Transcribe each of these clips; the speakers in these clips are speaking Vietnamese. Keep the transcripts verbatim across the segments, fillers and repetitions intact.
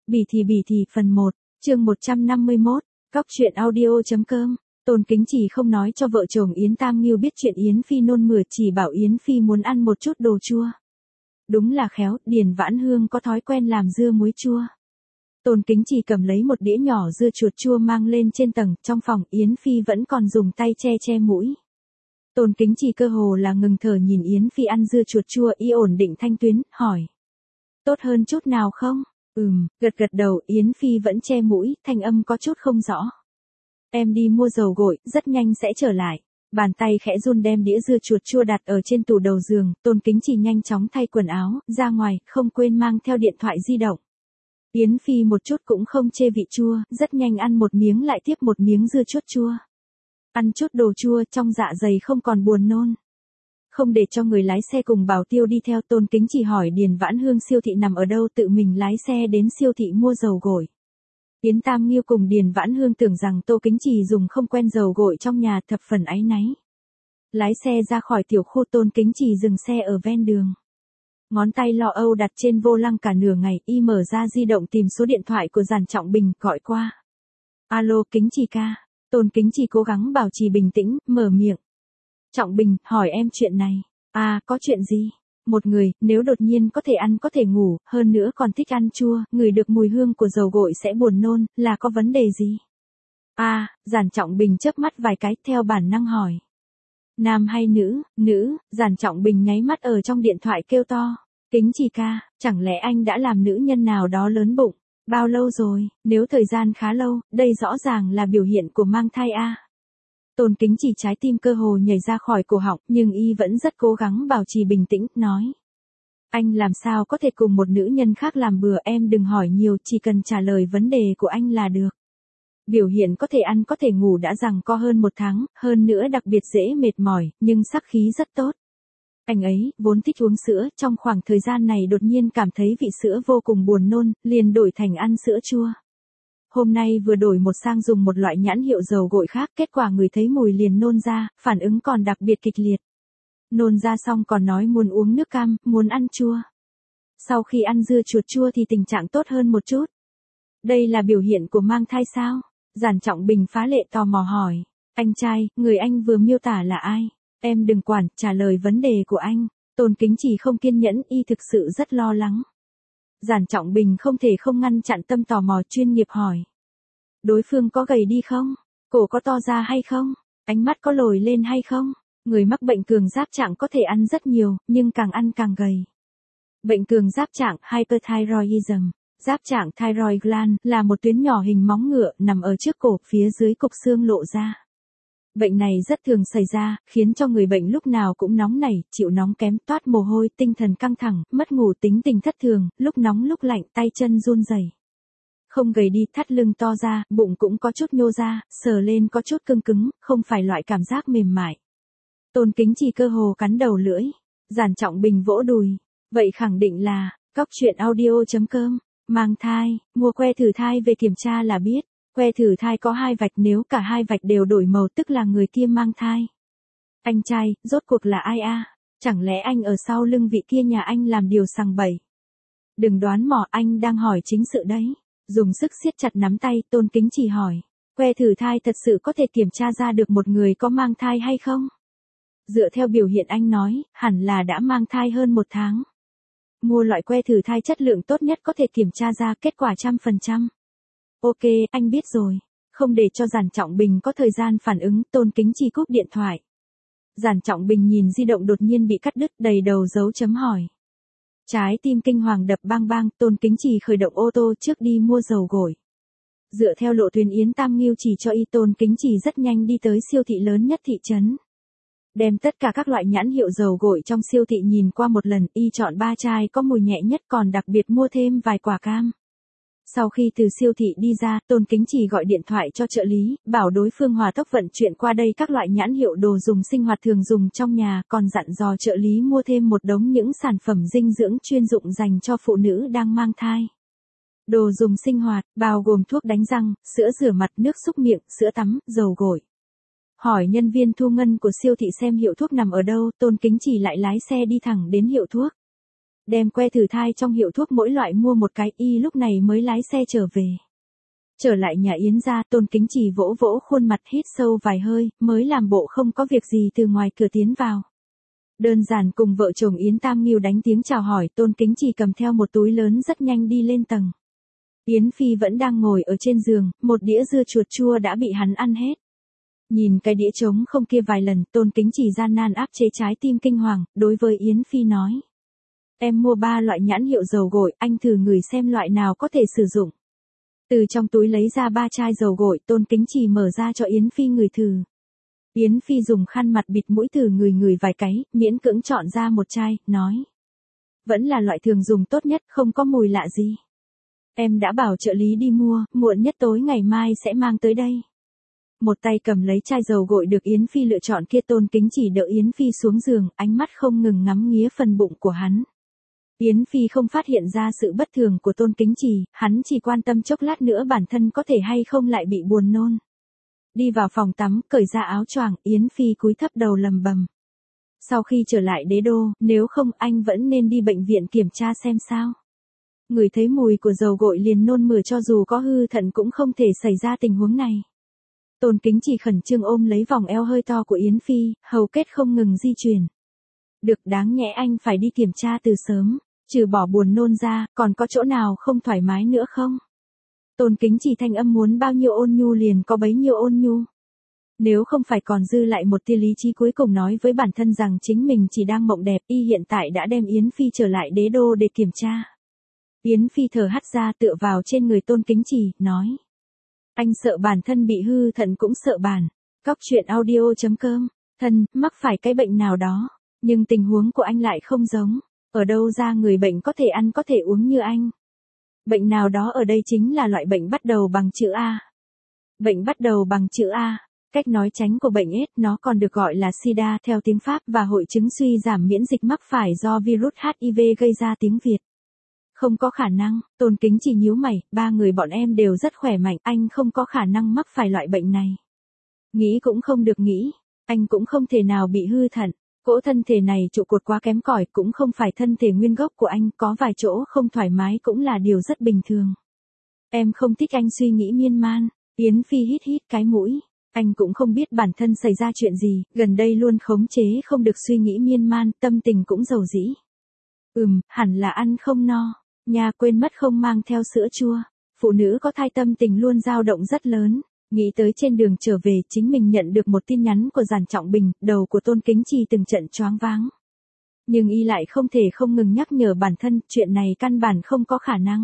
Bỉ thì bỉ thì phần một, chương một trăm năm mươi mốt, Cóc truyện audio.com. Tôn Kính Chỉ không nói cho vợ chồng Yến Tam Nghiêu biết chuyện Yến Phi nôn mửa, chỉ bảo Yến Phi muốn ăn một chút đồ chua. Đúng là khéo, Điền Vãn Hương có thói quen làm dưa muối chua. Tôn Kính Chỉ cầm lấy một đĩa nhỏ dưa chuột chua mang lên trên tầng, trong phòng Yến Phi vẫn còn dùng tay che che mũi. Tôn Kính Chỉ cơ hồ là ngừng thở nhìn Yến Phi ăn dưa chuột chua y ổn định thanh tuyến, hỏi. Tốt hơn chút nào không? Ừm, gật gật đầu, Yến Phi vẫn che mũi, thanh âm có chút không rõ. Em đi mua dầu gội, rất nhanh sẽ trở lại. Bàn tay khẽ run đem đĩa dưa chuột chua đặt ở trên tủ đầu giường, Tôn Kính Chỉ nhanh chóng thay quần áo, ra ngoài, không quên mang theo điện thoại di động. Yến Phi một chút cũng không chê vị chua, rất nhanh ăn một miếng lại tiếp một miếng dưa chuột chua. Ăn chút đồ chua trong dạ dày không còn buồn nôn. Không để cho người lái xe cùng bảo tiêu đi theo, Tôn Kính Chỉ hỏi Điền Vãn Hương siêu thị nằm ở đâu, tự mình lái xe đến siêu thị mua dầu gội. Yến Tam Nghiêu cùng Điền Vãn Hương tưởng rằng Tô Kính Chỉ dùng không quen dầu gội trong nhà, thập phần áy náy. Lái xe ra khỏi tiểu khu, Tôn Kính Chỉ dừng xe ở ven đường. Ngón tay lo âu đặt trên vô lăng cả nửa ngày, y mở ra di động tìm số điện thoại của Giản Trọng Bình, gọi qua. Alo, Kính Chỉ ca. Tôn Kính Chỉ cố gắng bảo trì bình tĩnh, mở miệng. Trọng Bình, hỏi em chuyện này. À, có chuyện gì? Một người, nếu đột nhiên có thể ăn có thể ngủ, hơn nữa còn thích ăn chua, ngửi được mùi hương của dầu gội sẽ buồn nôn, là có vấn đề gì? À, Giản Trọng Bình chớp mắt vài cái, theo bản năng hỏi. Nam hay nữ? Nữ, Giản Trọng Bình nháy mắt ở trong điện thoại kêu to. Kính Chỉ ca, chẳng lẽ anh đã làm nữ nhân nào đó lớn bụng? Bao lâu rồi? Nếu thời gian khá lâu, đây rõ ràng là biểu hiện của mang thai a. Tôn Kính Chỉ trái tim cơ hồ nhảy ra khỏi cổ họng, nhưng y vẫn rất cố gắng bảo trì bình tĩnh, nói. Anh làm sao có thể cùng một nữ nhân khác làm bừa, em đừng hỏi nhiều, chỉ cần trả lời vấn đề của anh là được. Biểu hiện có thể ăn có thể ngủ đã giằng co hơn một tháng, hơn nữa đặc biệt dễ mệt mỏi, nhưng sắc khí rất tốt. Anh ấy, vốn thích uống sữa, trong khoảng thời gian này đột nhiên cảm thấy vị sữa vô cùng buồn nôn, liền đổi thành ăn sữa chua. Hôm nay vừa đổi một sang dùng một loại nhãn hiệu dầu gội khác, kết quả người thấy mùi liền nôn ra, phản ứng còn đặc biệt kịch liệt. Nôn ra xong còn nói muốn uống nước cam, muốn ăn chua. Sau khi ăn dưa chuột chua thì tình trạng tốt hơn một chút. Đây là biểu hiện của mang thai sao? Giản Trọng Bình phá lệ tò mò hỏi. Anh trai, người anh vừa miêu tả là ai? Em đừng quản, trả lời vấn đề của anh. Tôn Kính Chỉ không kiên nhẫn, y thực sự rất lo lắng. Giản Trọng Bình không thể không ngăn chặn tâm tò mò, chuyên nghiệp hỏi. Đối phương có gầy đi không? Cổ có to ra hay không? Ánh mắt có lồi lên hay không? Người mắc bệnh cường giáp trạng có thể ăn rất nhiều, nhưng càng ăn càng gầy. Bệnh cường giáp trạng hyperthyroidism, giáp trạng thyroid gland, là một tuyến nhỏ hình móng ngựa nằm ở trước cổ, phía dưới cục xương lộ ra. Bệnh này rất thường xảy ra, khiến cho người bệnh lúc nào cũng nóng nảy, chịu nóng kém, toát mồ hôi, tinh thần căng thẳng, mất ngủ, tính tình thất thường, lúc nóng lúc lạnh, tay chân run rẩy. Không gầy đi, thắt lưng to ra, bụng cũng có chút nhô ra, sờ lên có chút cứng cứng, không phải loại cảm giác mềm mại. Tôn Kính Chỉ cơ hồ cắn đầu lưỡi. Giản Trọng Bình vỗ đùi. Vậy khẳng định là, Cóc truyện audio.com, mang thai, mua que thử thai về kiểm tra là biết. Que thử thai có hai vạch, nếu cả hai vạch đều đổi màu tức là người kia mang thai. Anh trai, rốt cuộc là ai a? Chẳng lẽ anh ở sau lưng vị kia nhà anh làm điều sằng bậy? Đừng đoán mò, anh đang hỏi chính sự đấy. Dùng sức siết chặt nắm tay, Tôn Kính Chỉ hỏi. Que thử thai thật sự có thể kiểm tra ra được một người có mang thai hay không? Dựa theo biểu hiện anh nói, hẳn là đã mang thai hơn một tháng. Mua loại que thử thai chất lượng tốt nhất có thể kiểm tra ra kết quả trăm phần trăm. Ok, anh biết rồi. Không để cho Giản Trọng Bình có thời gian phản ứng, Tôn Kính Chỉ cúp điện thoại. Giản Trọng Bình nhìn di động đột nhiên bị cắt đứt, đầy đầu dấu chấm hỏi. Trái tim kinh hoàng đập bang bang, Tôn Kính Chỉ khởi động ô tô trước đi mua dầu gội. Dựa theo lộ tuyến Yến Tam Nghiêu chỉ cho y, Tôn Kính Chỉ rất nhanh đi tới siêu thị lớn nhất thị trấn. Đem tất cả các loại nhãn hiệu dầu gội trong siêu thị nhìn qua một lần, y chọn ba chai có mùi nhẹ nhất, còn đặc biệt mua thêm vài quả cam. Sau khi từ siêu thị đi ra, Tôn Kính Chỉ gọi điện thoại cho trợ lý, bảo đối phương hòa tốc vận chuyển qua đây các loại nhãn hiệu đồ dùng sinh hoạt thường dùng trong nhà, còn dặn dò trợ lý mua thêm một đống những sản phẩm dinh dưỡng chuyên dụng dành cho phụ nữ đang mang thai. Đồ dùng sinh hoạt, bao gồm thuốc đánh răng, sữa rửa mặt, nước súc miệng, sữa tắm, dầu gội. Hỏi nhân viên thu ngân của siêu thị xem hiệu thuốc nằm ở đâu, Tôn Kính Chỉ lại lái xe đi thẳng đến hiệu thuốc. đem que thử thai trong hiệu thuốc mỗi loại mua một cái, y lúc này mới lái xe trở về. Trở lại nhà Yến gia, Tôn Kính Trì vỗ vỗ khuôn mặt hít sâu vài hơi, mới làm bộ không có việc gì từ ngoài cửa tiến vào. Đơn giản cùng vợ chồng Yến Tam Nghiêu đánh tiếng chào hỏi, Tôn Kính Trì cầm theo một túi lớn rất nhanh đi lên tầng. Yến Phi vẫn đang ngồi ở trên giường, một đĩa dưa chuột chua đã bị hắn ăn hết. Nhìn cái đĩa trống không kia vài lần, Tôn Kính Trì gian nan áp chế trái tim kinh hoàng, đối với Yến Phi nói. Em mua ba loại nhãn hiệu dầu gội, anh thử ngửi xem loại nào có thể sử dụng. Từ trong túi lấy ra ba chai dầu gội, Tôn Kính Trì mở ra cho Yến Phi ngửi thử. Yến Phi dùng khăn mặt bịt mũi thử ngửi ngửi vài cái, miễn cưỡng chọn ra một chai, nói. Vẫn là loại thường dùng tốt nhất, không có mùi lạ gì. Em đã bảo trợ lý đi mua, muộn nhất tối ngày mai sẽ mang tới đây. Một tay cầm lấy chai dầu gội được Yến Phi lựa chọn kia, Tôn Kính Trì đỡ Yến Phi xuống giường, ánh mắt không ngừng ngắm nghía phần bụng của hắn. Yến Phi không phát hiện ra sự bất thường của Tôn Kính Trì, hắn chỉ quan tâm chốc lát nữa bản thân có thể hay không lại bị buồn nôn. Đi vào phòng tắm, cởi ra áo choàng, Yến Phi cúi thấp đầu lầm bầm. Sau khi trở lại đế đô, nếu không anh vẫn nên đi bệnh viện kiểm tra xem sao. Ngửi thấy mùi của dầu gội liền nôn mửa, cho dù có hư thận cũng không thể xảy ra tình huống này. Tôn Kính Trì khẩn trương ôm lấy vòng eo hơi to của Yến Phi, hầu kết không ngừng di chuyển. Được, đáng nhẽ anh phải đi kiểm tra từ sớm, trừ bỏ buồn nôn ra, còn có chỗ nào không thoải mái nữa không? Tôn Kính Trì thanh âm muốn bao nhiêu ôn nhu liền có bấy nhiêu ôn nhu. Nếu không phải còn dư lại một tia lý trí cuối cùng nói với bản thân rằng chính mình chỉ đang mộng đẹp, y hiện tại đã đem Yến Phi trở lại đế đô để kiểm tra. Yến Phi thở hắt ra tựa vào trên người Tôn Kính Trì, nói. Anh sợ bản thân bị hư thận cũng sợ bản. Cóc truyện audio chấm com, thân, mắc phải cái bệnh nào đó, nhưng tình huống của anh lại không giống. Ở đâu ra người bệnh có thể ăn có thể uống như anh? Bệnh nào đó ở đây chính là loại bệnh bắt đầu bằng chữ A. Bệnh bắt đầu bằng chữ A, cách nói tránh của bệnh AIDS, nó còn được gọi là SIDA theo tiếng Pháp và hội chứng suy giảm miễn dịch mắc phải do virus H I V gây ra tiếng Việt. Không có khả năng, Tôn Kính Trì nhíu mày, ba người bọn em đều rất khỏe mạnh, anh không có khả năng mắc phải loại bệnh này. Nghĩ cũng không được nghĩ, anh cũng không thể nào bị hư thận. Cỗ thân thể này trụ cột quá kém cỏi, cũng không phải thân thể nguyên gốc của anh, có vài chỗ không thoải mái cũng là điều rất bình thường. Em không thích anh suy nghĩ miên man. Yến Phi hít hít cái mũi. Anh cũng không biết bản thân xảy ra chuyện gì, gần đây luôn khống chế không được suy nghĩ miên man, tâm tình cũng dầu dĩ. Ừm, hẳn là ăn không no. Nhà quên mất không mang theo sữa chua. Phụ nữ có thai tâm tình luôn dao động rất lớn. Nghĩ tới trên đường trở về chính mình nhận được một tin nhắn của Giản Trọng Bình, đầu của Tôn Kính Trì từng trận choáng váng. Nhưng y lại không thể không ngừng nhắc nhở bản thân, chuyện này căn bản không có khả năng.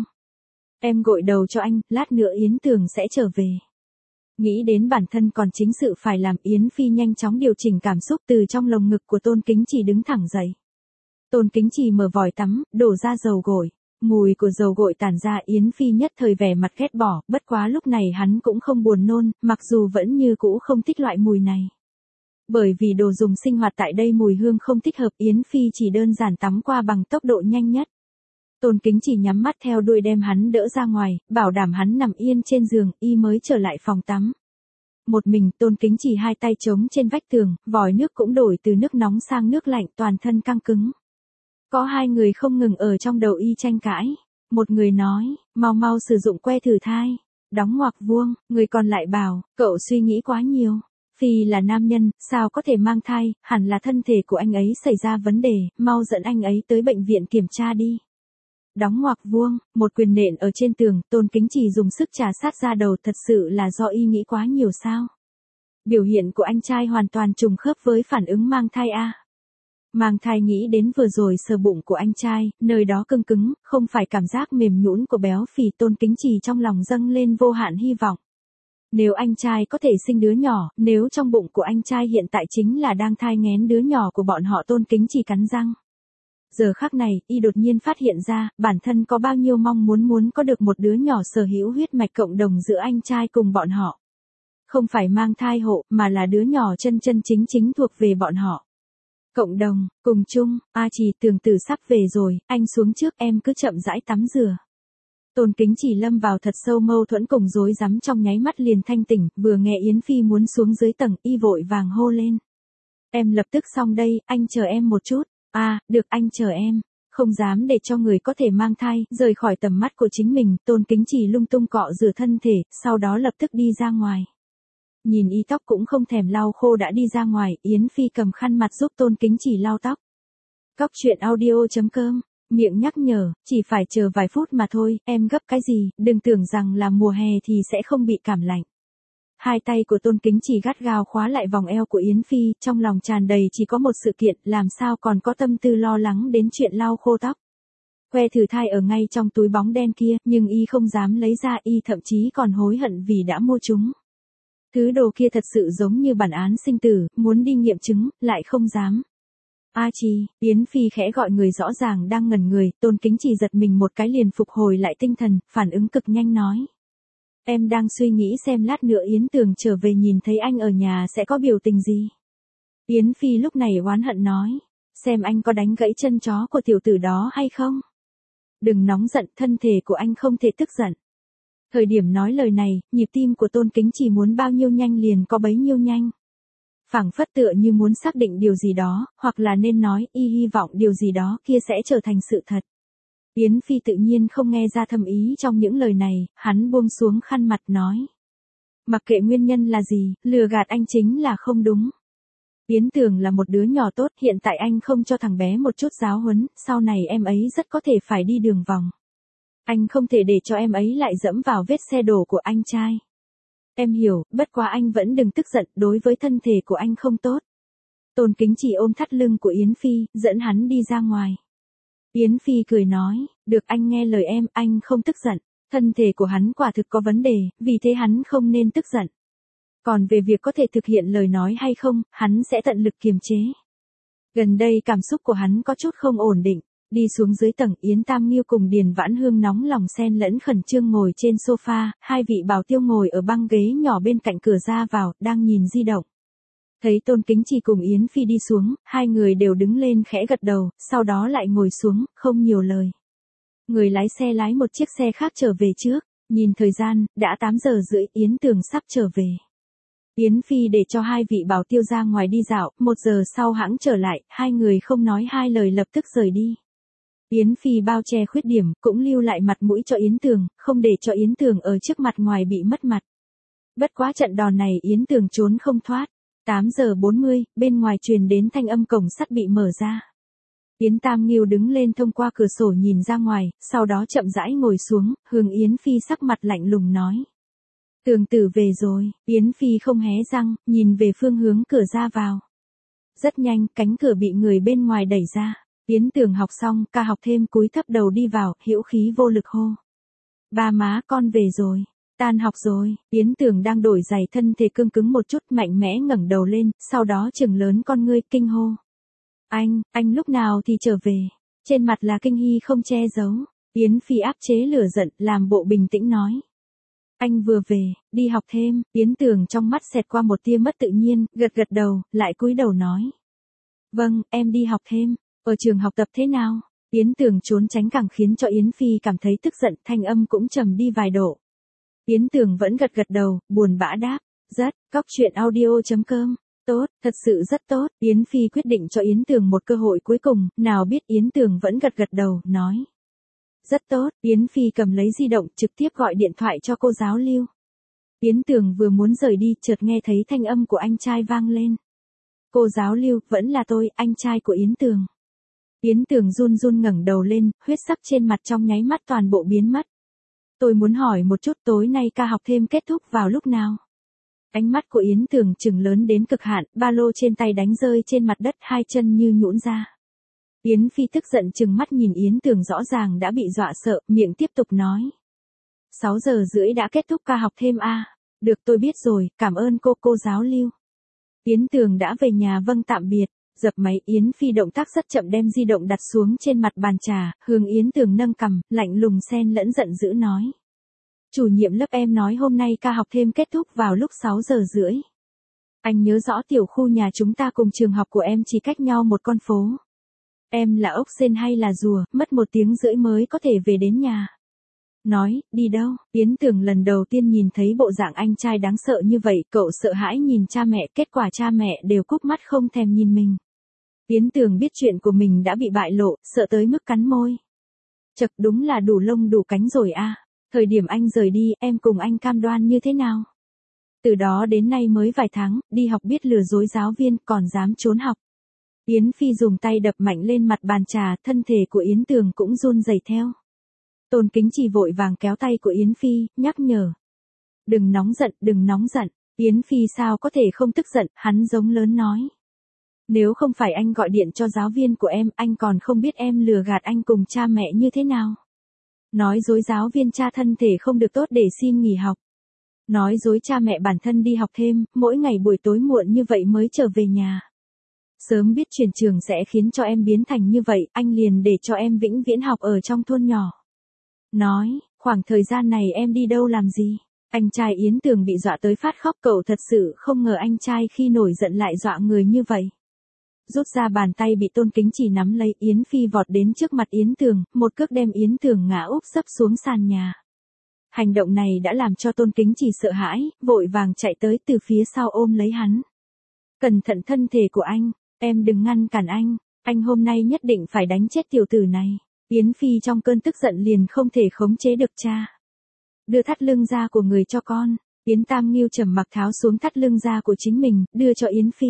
Em gội đầu cho anh, lát nữa Yến Tường sẽ trở về. Nghĩ đến bản thân còn chính sự phải làm, Yến Phi nhanh chóng điều chỉnh cảm xúc, từ trong lồng ngực của Tôn Kính Trì đứng thẳng dậy. Tôn Kính Trì mở vòi tắm, đổ ra dầu gội. Mùi của dầu gội tản ra, Yến Phi nhất thời vẻ mặt ghét bỏ, bất quá lúc này hắn cũng không buồn nôn, mặc dù vẫn như cũ không thích loại mùi này. Bởi vì đồ dùng sinh hoạt tại đây mùi hương không thích hợp, Yến Phi chỉ đơn giản tắm qua bằng tốc độ nhanh nhất. Tôn Kính Trì nhắm mắt theo đuôi đem hắn đỡ ra ngoài, bảo đảm hắn nằm yên trên giường, y mới trở lại phòng tắm. Một mình, Tôn Kính Trì hai tay chống trên vách tường, vòi nước cũng đổi từ nước nóng sang nước lạnh, toàn thân căng cứng. Có hai người không ngừng ở trong đầu y tranh cãi. Một người nói, mau mau sử dụng que thử thai. Đóng ngoặc vuông, người còn lại bảo, cậu suy nghĩ quá nhiều. Phi là nam nhân, sao có thể mang thai, hẳn là thân thể của anh ấy xảy ra vấn đề, mau dẫn anh ấy tới bệnh viện kiểm tra đi. Đóng ngoặc vuông, một quyền nện ở trên tường, Tôn Kính Trì dùng sức trà sát ra đầu, thật sự là do y nghĩ quá nhiều sao. Biểu hiện của anh trai hoàn toàn trùng khớp với phản ứng mang thai a. Mang thai nghĩ đến vừa rồi sờ bụng của anh trai, nơi đó cứng cứng, không phải cảm giác mềm nhũn của béo phì, Tôn Kính Trì trong lòng dâng lên vô hạn hy vọng. Nếu anh trai có thể sinh đứa nhỏ, nếu trong bụng của anh trai hiện tại chính là đang thai nghén đứa nhỏ của bọn họ, Tôn Kính Trì cắn răng. Giờ khắc này, y đột nhiên phát hiện ra, bản thân có bao nhiêu mong muốn muốn có được một đứa nhỏ sở hữu huyết mạch cộng đồng giữa anh trai cùng bọn họ. Không phải mang thai hộ, mà là đứa nhỏ chân chân chính chính thuộc về bọn họ. Cộng đồng, cùng chung, A Trì, Tường Tử sắp về rồi, anh xuống trước, em cứ chậm rãi tắm rửa. Tôn Kính Trì lâm vào thật sâu mâu thuẫn cùng rối rắm, trong nháy mắt liền thanh tỉnh, vừa nghe Yến Phi muốn xuống dưới tầng, y vội vàng hô lên. Em lập tức xong đây, anh chờ em một chút. À, được, anh chờ em. không dám để cho người có thể mang thai, rời khỏi tầm mắt của chính mình, Tôn Kính Trì lung tung cọ rửa thân thể, sau đó lập tức đi ra ngoài. Nhìn y tóc cũng không thèm lau khô đã đi ra ngoài, Yến Phi cầm khăn mặt giúp Tôn Kính Trì lau tóc. Cóc truyện audio chấm com, miệng nhắc nhở, chỉ phải chờ vài phút mà thôi, em gấp cái gì, đừng tưởng rằng là mùa hè thì sẽ không bị cảm lạnh. Hai tay của Tôn Kính Trì gắt gao khóa lại vòng eo của Yến Phi, trong lòng tràn đầy chỉ có một sự kiện, làm sao còn có tâm tư lo lắng đến chuyện lau khô tóc. Que thử thai ở ngay trong túi bóng đen kia, nhưng y không dám lấy ra, y thậm chí còn hối hận vì đã mua chúng. Thứ đồ kia thật sự giống như bản án sinh tử, muốn đi nghiệm chứng, lại không dám. A Chi, Yến Phi khẽ gọi người rõ ràng đang ngẩn người, Tôn Kính Trì giật mình một cái liền phục hồi lại tinh thần, phản ứng cực nhanh nói. Em đang suy nghĩ xem lát nữa Yến Tường trở về nhìn thấy anh ở nhà sẽ có biểu tình gì. Yến Phi lúc này oán hận nói, xem anh có đánh gãy chân chó của tiểu tử đó hay không. Đừng nóng giận, thân thể của anh không thể tức giận. Thời điểm nói lời này, nhịp tim của Tôn Kính Trì muốn bao nhiêu nhanh liền có bấy nhiêu nhanh. Phảng phất tựa như muốn xác định điều gì đó, hoặc là nên nói, y hy vọng điều gì đó kia sẽ trở thành sự thật. Yến Phi tự nhiên không nghe ra thâm ý trong những lời này, hắn buông xuống khăn mặt nói. Mặc kệ nguyên nhân là gì, lừa gạt anh chính là không đúng. Yến Tường là một đứa nhỏ tốt, hiện tại anh không cho thằng bé một chút giáo huấn, sau này em ấy rất có thể phải đi đường vòng. Anh không thể để cho em ấy lại dẫm vào vết xe đổ của anh trai. Em hiểu, bất quá anh vẫn đừng tức giận, đối với thân thể của anh không tốt. Tôn Kính Trì ôm thắt lưng của Yến Phi, dẫn hắn đi ra ngoài. Yến Phi cười nói, được anh nghe lời em, anh không tức giận. Thân thể của hắn quả thực có vấn đề, vì thế hắn không nên tức giận. Còn về việc có thể thực hiện lời nói hay không, hắn sẽ tận lực kiềm chế. Gần đây cảm xúc của hắn có chút không ổn định. Đi xuống dưới tầng, Yến Tam Nghiêu cùng Điền Vãn Hương nóng lòng xen lẫn khẩn trương ngồi trên sofa, hai vị bảo tiêu ngồi ở băng ghế nhỏ bên cạnh cửa ra vào, đang nhìn di động. Thấy Tôn Kính Trì cùng Yến Phi đi xuống, hai người đều đứng lên khẽ gật đầu, sau đó lại ngồi xuống, không nhiều lời. Người lái xe lái một chiếc xe khác trở về trước, nhìn thời gian, đã tám giờ rưỡi, Yến Tường sắp trở về. Yến Phi để cho hai vị bảo tiêu ra ngoài đi dạo, một giờ sau hãng trở lại, hai người không nói hai lời lập tức rời đi. Yến Phi bao che khuyết điểm, cũng lưu lại mặt mũi cho Yến Tường, không để cho Yến Tường ở trước mặt ngoài bị mất mặt. Bất quá trận đòn này Yến Tường trốn không thoát. tám giờ bốn mươi, bên ngoài truyền đến thanh âm cổng sắt bị mở ra. Yến Tam Nghiêu đứng lên thông qua cửa sổ nhìn ra ngoài, sau đó chậm rãi ngồi xuống, hướng Yến Phi sắc mặt lạnh lùng nói. Tường tử về rồi, Yến Phi không hé răng, nhìn về phương hướng cửa ra vào. Rất nhanh, cánh cửa bị người bên ngoài đẩy ra. Yến Tường học xong, ca học thêm cúi thấp đầu đi vào, hữu khí vô lực hô. Ba má con về rồi, tan học rồi, Yến Tường đang đổi giày thân thể cương cứng một chút mạnh mẽ ngẩng đầu lên, sau đó trừng lớn con ngươi kinh hô. Anh, anh lúc nào thì trở về, trên mặt là kinh hy không che giấu, Yến Phi áp chế lửa giận, làm bộ bình tĩnh nói. Anh vừa về, đi học thêm, Yến Tường trong mắt xẹt qua một tia mất tự nhiên, gật gật đầu, lại cúi đầu nói. Vâng, em đi học thêm. Ở trường học tập thế nào? Yến Tường trốn tránh càng khiến cho Yến Phi cảm thấy tức giận, thanh âm cũng trầm đi vài độ. Yến Tường vẫn gật gật đầu, buồn bã đáp. Rất, cóc truyện audio chấm com. Tốt, thật sự rất tốt. Yến Phi quyết định cho Yến Tường một cơ hội cuối cùng, nào biết Yến Tường vẫn gật gật đầu, nói. Rất tốt, Yến Phi cầm lấy di động, trực tiếp gọi điện thoại cho cô giáo Lưu. Yến Tường vừa muốn rời đi, chợt nghe thấy thanh âm của anh trai vang lên. Cô giáo Lưu, vẫn là tôi, anh trai của Yến Tường. Yến Tường run run ngẩng đầu lên, huyết sắc trên mặt trong nháy mắt toàn bộ biến mất. Tôi muốn hỏi một chút tối nay ca học thêm kết thúc vào lúc nào? Ánh mắt của Yến Tường trừng lớn đến cực hạn, ba lô trên tay đánh rơi trên mặt đất, hai chân như nhũn ra. Yến Phi tức giận trừng mắt nhìn Yến Tường rõ ràng đã bị dọa sợ, miệng tiếp tục nói. sáu giờ rưỡi đã kết thúc ca học thêm a. À? Được tôi biết rồi, cảm ơn cô cô giáo Lưu. Yến Tường đã về nhà vâng tạm biệt. Dập máy, Yến Phi động tác rất chậm đem di động đặt xuống trên mặt bàn trà, hướng Yến Tường nâng cằm, lạnh lùng xen lẫn giận dữ nói. Chủ nhiệm lớp em nói hôm nay ca học thêm kết thúc vào lúc sáu giờ rưỡi. Anh nhớ rõ tiểu khu nhà chúng ta cùng trường học của em chỉ cách nhau một con phố. Em là ốc sên hay là rùa, mất một tiếng rưỡi mới có thể về đến nhà. Nói, đi đâu? Yến Tường lần đầu tiên nhìn thấy bộ dạng anh trai đáng sợ như vậy, cậu sợ hãi nhìn cha mẹ, kết quả cha mẹ đều cúp mắt không thèm nhìn mình. Yến Tường biết chuyện của mình đã bị bại lộ, sợ tới mức cắn môi. Chật, đúng là đủ lông đủ cánh rồi a. Thời điểm anh rời đi, em cùng anh cam đoan như thế nào? Từ đó đến nay mới vài tháng, đi học biết lừa dối giáo viên, còn dám trốn học. Yến Phi dùng tay đập mạnh lên mặt bàn trà, thân thể của Yến Tường cũng run rẩy theo. Tôn Kính Chỉ vội vàng kéo tay của Yến Phi, nhắc nhở. Đừng nóng giận, đừng nóng giận. Yến Phi sao có thể không tức giận, hắn giống lớn nói. Nếu không phải anh gọi điện cho giáo viên của em, anh còn không biết em lừa gạt anh cùng cha mẹ như thế nào. Nói dối giáo viên cha thân thể không được tốt để xin nghỉ học. Nói dối cha mẹ bản thân đi học thêm, mỗi ngày buổi tối muộn như vậy mới trở về nhà. Sớm biết chuyển trường sẽ khiến cho em biến thành như vậy, anh liền để cho em vĩnh viễn học ở trong thôn nhỏ. Nói, khoảng thời gian này em đi đâu làm gì? Anh trai Yến Tường bị dọa tới phát khóc, cậu thật sự không ngờ anh trai khi nổi giận lại dọa người như vậy. Rút ra bàn tay bị Tôn Kính Chỉ nắm lấy, Yến Phi vọt đến trước mặt Yến Tường, một cước đem Yến Tường ngã úp sấp xuống sàn nhà. Hành động này đã làm cho Tôn Kính Chỉ sợ hãi, vội vàng chạy tới từ phía sau ôm lấy hắn. Cẩn thận thân thể của anh, em đừng ngăn cản anh, anh hôm nay nhất định phải đánh chết tiểu tử này. Yến Phi trong cơn tức giận liền không thể khống chế được cha. Đưa thắt lưng da của người cho con. Yến Tam Nghiêu trầm mặc tháo xuống thắt lưng da của chính mình, đưa cho Yến Phi.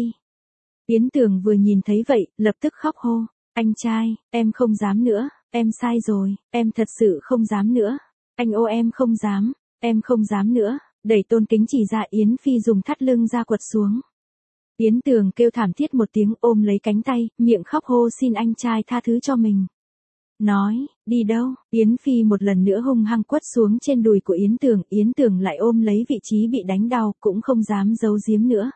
Yến Tường vừa nhìn thấy vậy, lập tức khóc hô. Anh trai, em không dám nữa, em sai rồi, em thật sự không dám nữa. Anh ô em không dám, em không dám nữa. Đẩy Tôn Kính Chỉ ra, Yến Phi dùng thắt lưng da quật xuống. Yến Tường kêu thảm thiết một tiếng, ôm lấy cánh tay, miệng khóc hô xin anh trai tha thứ cho mình. Nói, đi đâu? Yến Phi một lần nữa hung hăng quất xuống trên đùi của Yến Tường, Yến Tường lại ôm lấy vị trí bị đánh đau, cũng không dám giấu giếm nữa.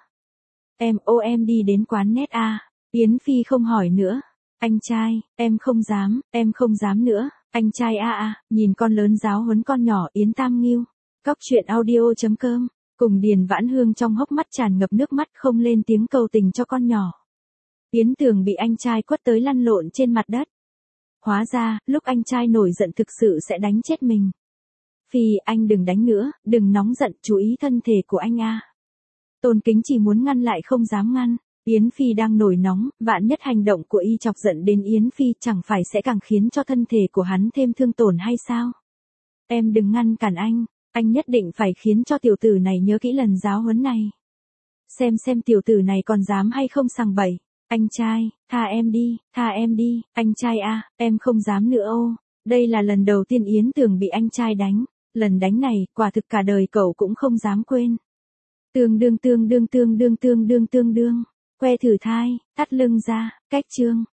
Em ô em đi đến quán net a. Yến Phi không hỏi nữa. Anh trai, em không dám, em không dám nữa. Anh trai a a, nhìn con lớn giáo huấn con nhỏ. Yến Tam Nghiêu. Cóc truyện audio chấm com. Cùng Điền Vãn Hương trong hốc mắt tràn ngập nước mắt, không lên tiếng cầu tình cho con nhỏ. Yến Tường bị anh trai quất tới lăn lộn trên mặt đất. Hóa ra, lúc anh trai nổi giận thực sự sẽ đánh chết mình. Phi, anh đừng đánh nữa, đừng nóng giận, chú ý thân thể của anh a. Tôn Kính Chỉ muốn ngăn lại không dám ngăn. Yến Phi đang nổi nóng, vạn nhất hành động của y chọc giận đến Yến Phi chẳng phải sẽ càng khiến cho thân thể của hắn thêm thương tổn hay sao? Em đừng ngăn cản anh, anh nhất định phải khiến cho tiểu tử này nhớ kỹ lần giáo huấn này. Xem xem tiểu tử này còn dám hay không sằng bậy. Anh trai, tha em đi, tha em đi, anh trai a, em không dám nữa ô. Đây là lần đầu tiên Yến Tường bị anh trai đánh, lần đánh này, quả thực cả đời cậu cũng không dám quên. Tương đương tương đương tương đương tương đương tương đương, que thử thai, thắt lưng ra, cách chương.